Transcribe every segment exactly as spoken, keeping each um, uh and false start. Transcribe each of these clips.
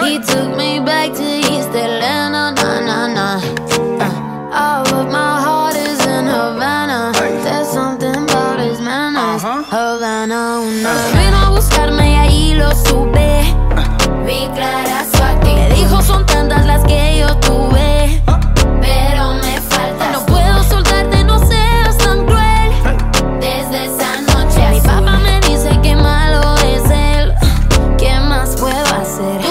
He took me back to East Atlanta, na na na. Uh, all of my heart is in Havana. There's something about his manners. Havana, una. Vino a buscarme y ahí lo supe. Vi clara su actitud. Me dijo son tantas las que yo tuve, pero me falta. No puedo soltarte, no seas tan cruel. Desde esa noche mi papá me dice que malo es él. ¿Qué más puedo hacer?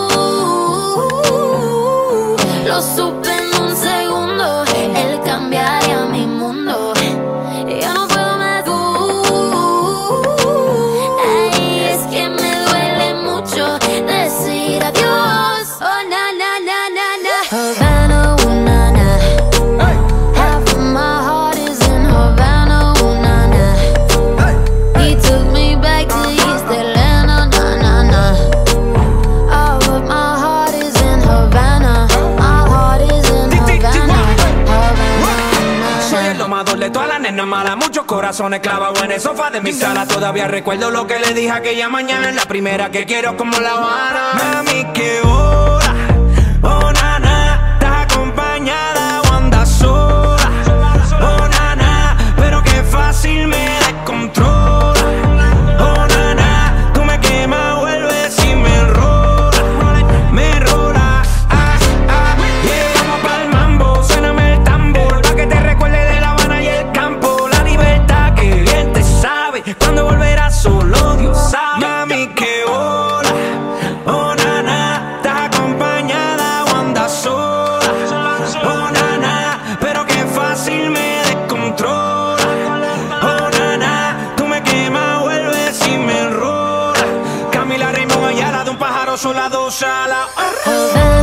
Uh, lo supe en un segundo. Él cambiaría mi mundo. Yo no puedo más. Uh, ay, es que me duele mucho decir adiós. Oh, na, na, na, na, na. Havana, ooh, na, na. Half of my heart is in Havana, ooh, na, na. He took me back to East Atlanta, na, na, na. All of my heart is in Havana. My heart is in Havana. Havana, Soy el domador de todas las nenas malas, muchos corazones clavados en el sofá de mi sala. Todavía recuerdo lo que le dije aquella mañana. La primera que quiero como La Habana. Mami, qué hora, oh nana, estás acompañada o andas sola. Oh nana, pero qué fácil me descontrola. Oh nana, tú me quemas, vuelves y me rola, me rola. Ah, ah, yeah, vamos pa'l mambo, suéname el tambor, pa' que te recuerde de La Habana y el campo. La libertad que bien te sabe, cuando volverás solo Dios sabe. Mami, qué hora, oh nana, estás acompañada o andas sola. Oh nana, pero qué fácil me descontrola. Oh nana, tú me quemas, vuelves y me enrola. Camila Raymond Ayala, de un pájaro sola, dos alas. Havana.